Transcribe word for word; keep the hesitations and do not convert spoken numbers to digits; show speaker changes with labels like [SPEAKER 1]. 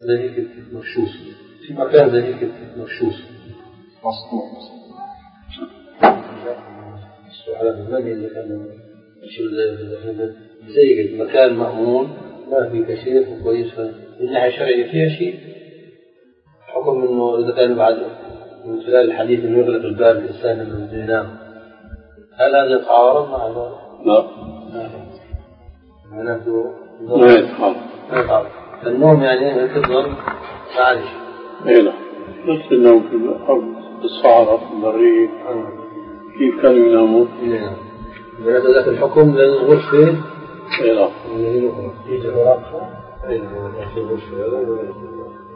[SPEAKER 1] زي كده مغشوش في مكان زي كده مغشوش مصنوع على المبني اللي كان زي كده مكان مأمون ما في كشيف وكويس من ناحية شرعية فيها شيء حكم إنه إذا كان بعد من خلال الحديث إنه يغلق الباب الإنسان لما ينام هل هذا يتعارض مع هذا؟
[SPEAKER 2] لا
[SPEAKER 1] معناته
[SPEAKER 2] ما يتعارض
[SPEAKER 1] ما يتعارض النوم يعني تفضل معلش
[SPEAKER 2] إيه لا نفس النوم في الأرض في الصحراء في البرية كيف كانوا يناموا؟
[SPEAKER 1] نعم معناته ذاك الحكم للغرفة
[SPEAKER 2] إيه لا
[SPEAKER 1] اللي هي الأخرى يجي غرفة أين هو في الغرفة هذا